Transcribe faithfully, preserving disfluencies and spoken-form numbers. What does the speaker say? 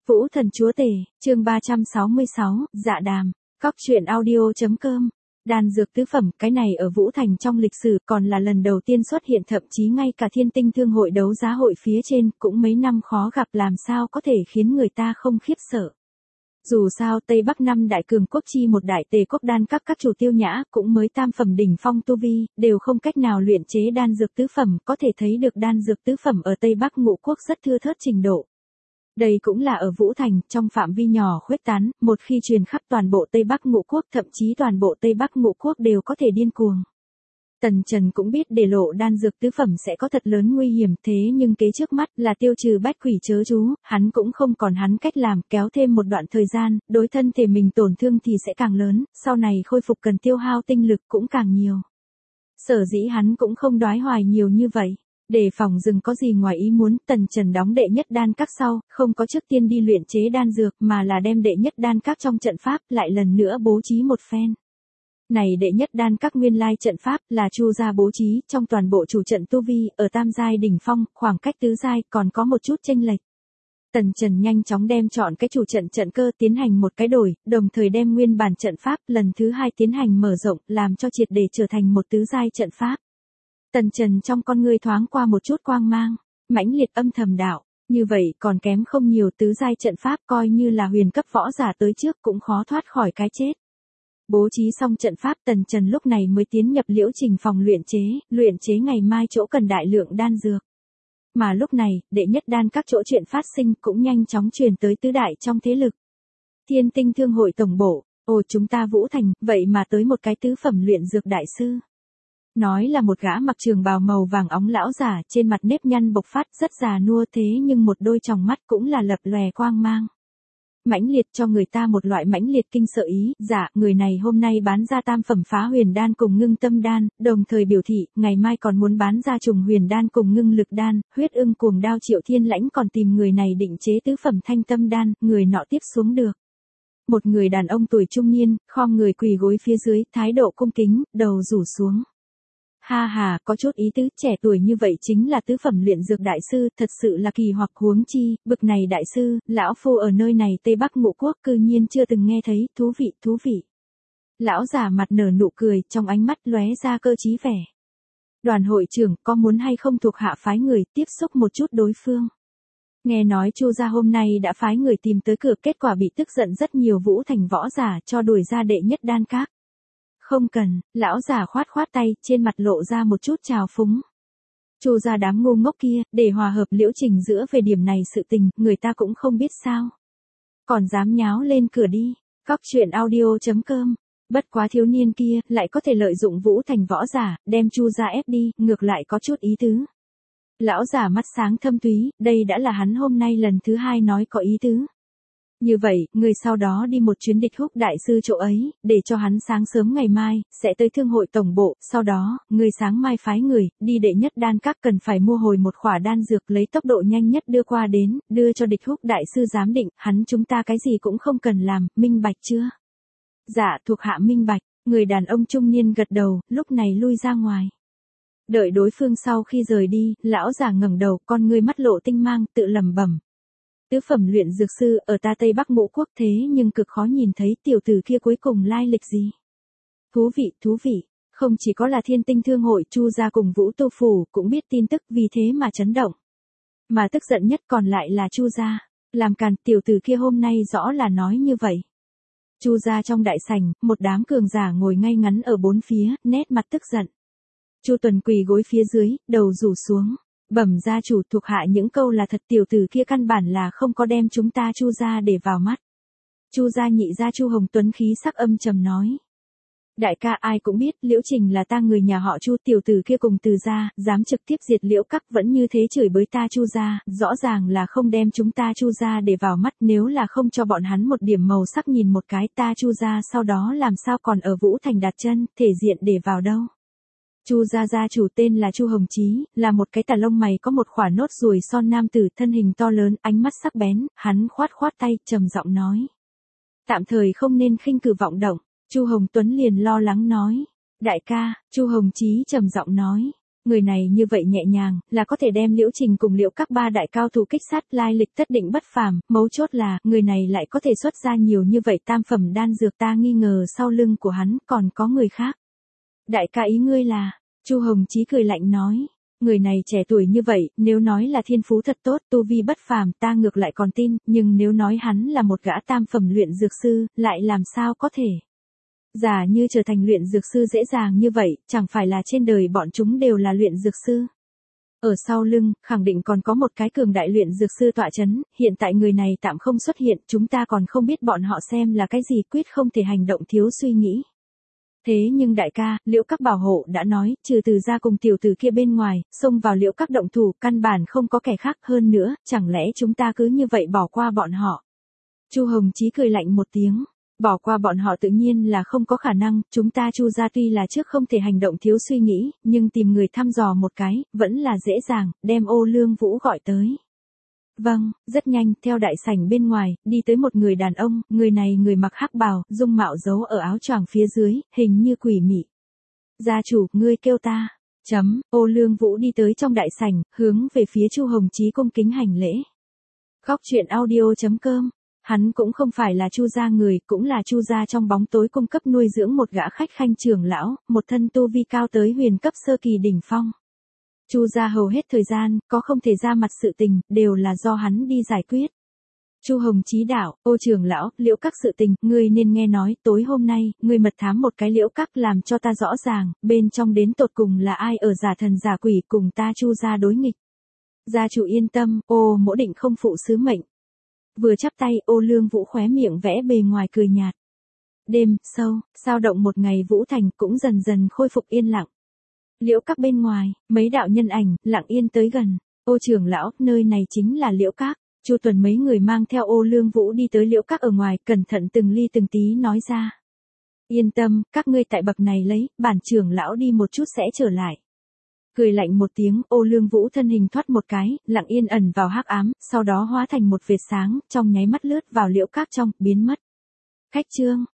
Vũ Thần Chúa Tể, chương ba trăm sáu mươi sáu, Dạ Đàm, Cóc truyện audio.com. Đan dược tứ phẩm, cái này ở Vũ Thành trong lịch sử còn là lần đầu tiên xuất hiện, thậm chí ngay cả Thiên Tinh Thương hội đấu giá hội phía trên cũng mấy năm khó gặp, làm sao có thể khiến người ta không khiếp sợ. Dù sao Tây Bắc năm đại cường quốc chi một đại tề quốc đan các các chủ Tiêu Nhã cũng mới tam phẩm đỉnh phong tu vi, đều không cách nào luyện chế đan dược tứ phẩm, có thể thấy được đan dược tứ phẩm ở Tây Bắc ngũ quốc rất thưa thớt trình độ. Đây cũng là ở Vũ Thành, trong phạm vi nhỏ khuếch tán, một khi truyền khắp toàn bộ Tây Bắc ngũ quốc, thậm chí toàn bộ Tây Bắc ngũ quốc đều có thể điên cuồng. Tần Trần cũng biết để lộ đan dược tứ phẩm sẽ có thật lớn nguy hiểm, thế nhưng kế trước mắt là tiêu trừ bách quỷ chớ chú, hắn cũng không còn hắn cách làm, kéo thêm một đoạn thời gian, đối thân thể mình tổn thương thì sẽ càng lớn, sau này khôi phục cần tiêu hao tinh lực cũng càng nhiều. Sở dĩ hắn cũng không đoái hoài nhiều như vậy. Để phòng rừng có gì ngoài ý muốn, Tần Trần đóng đệ nhất đan các sau, không có trước tiên đi luyện chế đan dược mà là đem đệ nhất đan các trong trận pháp lại lần nữa bố trí một phen. Này đệ nhất đan các nguyên lai trận pháp là Chu gia bố trí, trong toàn bộ chủ trận tu vi, ở tam giai đỉnh phong, khoảng cách tứ giai còn có một chút chênh lệch. Tần Trần nhanh chóng đem chọn cái chủ trận trận cơ tiến hành một cái đổi, đồng thời đem nguyên bản trận pháp lần thứ hai tiến hành mở rộng, làm cho triệt để trở thành một tứ giai trận pháp. Tần Trần trong con ngươi thoáng qua một chút quang mang, mãnh liệt âm thầm đạo, như vậy còn kém không nhiều, tứ giai trận pháp coi như là huyền cấp võ giả tới trước cũng khó thoát khỏi cái chết. Bố trí xong trận pháp, Tần Trần lúc này mới tiến nhập liễu trình phòng luyện chế, luyện chế ngày mai chỗ cần đại lượng đan dược. Mà lúc này, đệ nhất đan các chỗ chuyện phát sinh cũng nhanh chóng truyền tới tứ đại trong thế lực. Thiên Tinh Thương hội tổng bộ, ồ chúng ta Vũ Thành, vậy mà tới một cái tứ phẩm luyện dược đại sư. Nói là một gã mặc trường bào màu vàng óng lão giả, trên mặt nếp nhăn bộc phát, rất già nua, thế nhưng một đôi tròng mắt cũng là lập lòe quang mang. Mãnh liệt cho người ta một loại mãnh liệt kinh sợ ý, dạ, người này hôm nay bán ra tam phẩm phá huyền đan cùng ngưng tâm đan, đồng thời biểu thị, ngày mai còn muốn bán ra trùng huyền đan cùng ngưng lực đan, huyết ưng cuồng đao Triệu Thiên Lãnh còn tìm người này định chế tứ phẩm thanh tâm đan, người nọ tiếp xuống được. Một người đàn ông tuổi trung niên, khom người quỳ gối phía dưới, thái độ cung kính, đầu rủ xuống. Ha ha, có chút ý tứ, trẻ tuổi như vậy chính là tứ phẩm luyện dược đại sư, thật sự là kỳ hoặc, huống chi, bực này đại sư, lão phu ở nơi này Tây Bắc ngũ quốc cư nhiên chưa từng nghe thấy, thú vị, thú vị. Lão già mặt nở nụ cười, trong ánh mắt lóe ra cơ trí vẻ. Đoàn hội trưởng, có muốn hay không thuộc hạ phái người tiếp xúc một chút đối phương? Nghe nói Chu gia hôm nay đã phái người tìm tới cửa, kết quả bị tức giận rất nhiều Vũ Thành võ giả cho đuổi ra đệ nhất đan các. Không cần, lão già khoát khoát tay, trên mặt lộ ra một chút trào phúng. Chu gia đám ngu ngốc kia, để hòa hợp liễu trình giữa về điểm này sự tình, người ta cũng không biết sao. Còn dám nháo lên cửa đi, cóc truyện audio.com. Bất quá thiếu niên kia, lại có thể lợi dụng Vũ Thành võ giả, đem Chu gia ép đi, ngược lại có chút ý tứ. Lão già mắt sáng thâm thúy, đây đã là hắn hôm nay lần thứ hai nói có ý tứ. Như vậy, người sau đó đi một chuyến Địch Húc đại sư chỗ ấy, để cho hắn sáng sớm ngày mai, sẽ tới thương hội tổng bộ, sau đó, người sáng mai phái người, đi đệ nhất đan các cần phải mua hồi một khỏa đan dược lấy tốc độ nhanh nhất đưa qua đến, đưa cho Địch Húc đại sư giám định, hắn chúng ta cái gì cũng không cần làm, minh bạch chưa? Dạ, thuộc hạ minh bạch, người đàn ông trung niên gật đầu, lúc này lui ra ngoài. Đợi đối phương sau khi rời đi, lão già ngẩng đầu, con ngươi mắt lộ tinh mang, tự lẩm bẩm. Tứ phẩm luyện dược sư ở ta Tây Bắc ngũ quốc, thế nhưng cực khó nhìn thấy tiểu tử kia cuối cùng lai lịch gì. Thú vị, thú vị, không chỉ có là Thiên Tinh Thương hội, Chu gia cùng Vũ Tu phủ cũng biết tin tức, vì thế mà chấn động. Mà tức giận nhất còn lại là Chu gia, làm càn, tiểu tử kia hôm nay rõ là nói như vậy. Chu gia trong đại sảnh, một đám cường giả ngồi ngay ngắn ở bốn phía, nét mặt tức giận. Chu Tuần quỳ gối phía dưới, đầu rủ xuống. Bẩm gia chủ, thuộc hạ những câu là thật, tiểu tử kia căn bản là không có đem chúng ta Chu gia để vào mắt. Chu gia nhị gia Chu Hồng Tuấn khí sắc âm trầm nói. Đại ca, ai cũng biết, liễu trình là ta người nhà họ Chu, tiểu tử kia cùng từ gia, dám trực tiếp diệt liễu các vẫn như thế chửi bới ta Chu gia, rõ ràng là không đem chúng ta Chu gia để vào mắt, nếu là không cho bọn hắn một điểm màu sắc nhìn một cái, ta Chu gia sau đó làm sao còn ở Vũ Thành đặt chân, thể diện để vào đâu. Chu gia gia chủ tên là Chu Hồng Chí, là một cái tà lông mày có một khỏa nốt ruồi son nam tử, thân hình to lớn, ánh mắt sắc bén, hắn khoát khoát tay, trầm giọng nói. Tạm thời không nên khinh cử vọng động, Chu Hồng Tuấn liền lo lắng nói. Đại ca, Chu Hồng Chí trầm giọng nói. Người này như vậy nhẹ nhàng, là có thể đem Liễu Trình cùng Liễu các ba đại cao thủ kích sát, lai lịch tất định bất phàm, mấu chốt là, người này lại có thể xuất ra nhiều như vậy tam phẩm đan dược, ta nghi ngờ sau lưng của hắn còn có người khác. Đại ca ý ngươi là, Chu Hồng Chí cười lạnh nói, người này trẻ tuổi như vậy, nếu nói là thiên phú thật tốt, tu vi bất phàm, ta ngược lại còn tin, nhưng nếu nói hắn là một gã tam phẩm luyện dược sư, lại làm sao có thể. Giả như trở thành luyện dược sư dễ dàng như vậy, chẳng phải là trên đời bọn chúng đều là luyện dược sư. Ở sau lưng, khẳng định còn có một cái cường đại luyện dược sư tọa chấn, hiện tại người này tạm không xuất hiện, chúng ta còn không biết bọn họ xem là cái gì, quyết không thể hành động thiếu suy nghĩ. Thế nhưng đại ca, Liễu các bảo hộ đã nói, trừ từ ra cùng tiểu tử kia bên ngoài, xông vào Liễu các động thủ, căn bản không có kẻ khác, hơn nữa, chẳng lẽ chúng ta cứ như vậy bỏ qua bọn họ. Chu Hồng Chí cười lạnh một tiếng. Bỏ qua bọn họ tự nhiên là không có khả năng, chúng ta Chu gia tuy là trước không thể hành động thiếu suy nghĩ, nhưng tìm người thăm dò một cái, vẫn là dễ dàng, đem Ô Lương Vũ gọi tới. Vâng, rất nhanh, theo đại sảnh bên ngoài, đi tới một người đàn ông, người này người mặc hắc bào, dung mạo giấu ở áo choàng phía dưới, hình như quỷ mị. Gia chủ, ngươi kêu ta. Chấm, Ô Lương Vũ đi tới trong đại sảnh, hướng về phía Chu Hồng Chí cung kính hành lễ. Góc truyện audio chấm com. Hắn cũng không phải là Chu gia người, cũng là Chu gia trong bóng tối cung cấp nuôi dưỡng một gã khách khanh trưởng lão, một thân tu vi cao tới huyền cấp sơ kỳ đỉnh phong. Chu gia hầu hết thời gian, có không thể ra mặt sự tình, đều là do hắn đi giải quyết. Chu Hồng Chí đạo, Ô trưởng lão, Liễu các sự tình, ngươi nên nghe nói, tối hôm nay, ngươi mật thám một cái Liễu các làm cho ta rõ ràng, bên trong đến tột cùng là ai ở giả thần giả quỷ cùng ta Chu gia đối nghịch. Gia chủ yên tâm, Ô mỗ định không phụ sứ mệnh. Vừa chắp tay, Ô Lương Vũ khóe miệng vẽ bề ngoài cười nhạt. Đêm, sâu, sao động một ngày Vũ Thành cũng dần dần khôi phục yên lặng. Liễu các bên ngoài, mấy đạo nhân ảnh, lặng yên tới gần. Ô trưởng lão, nơi này chính là Liễu các. Chu Tuần mấy người mang theo Ô Lương Vũ đi tới Liễu các ở ngoài, cẩn thận từng ly từng tí nói ra. Yên tâm, các ngươi tại bậc này lấy, bản trưởng lão đi một chút sẽ trở lại. Cười lạnh một tiếng, Ô Lương Vũ thân hình thoát một cái, lặng yên ẩn vào hắc ám, sau đó hóa thành một vệt sáng, trong nháy mắt lướt vào Liễu các trong, biến mất. Khách trương,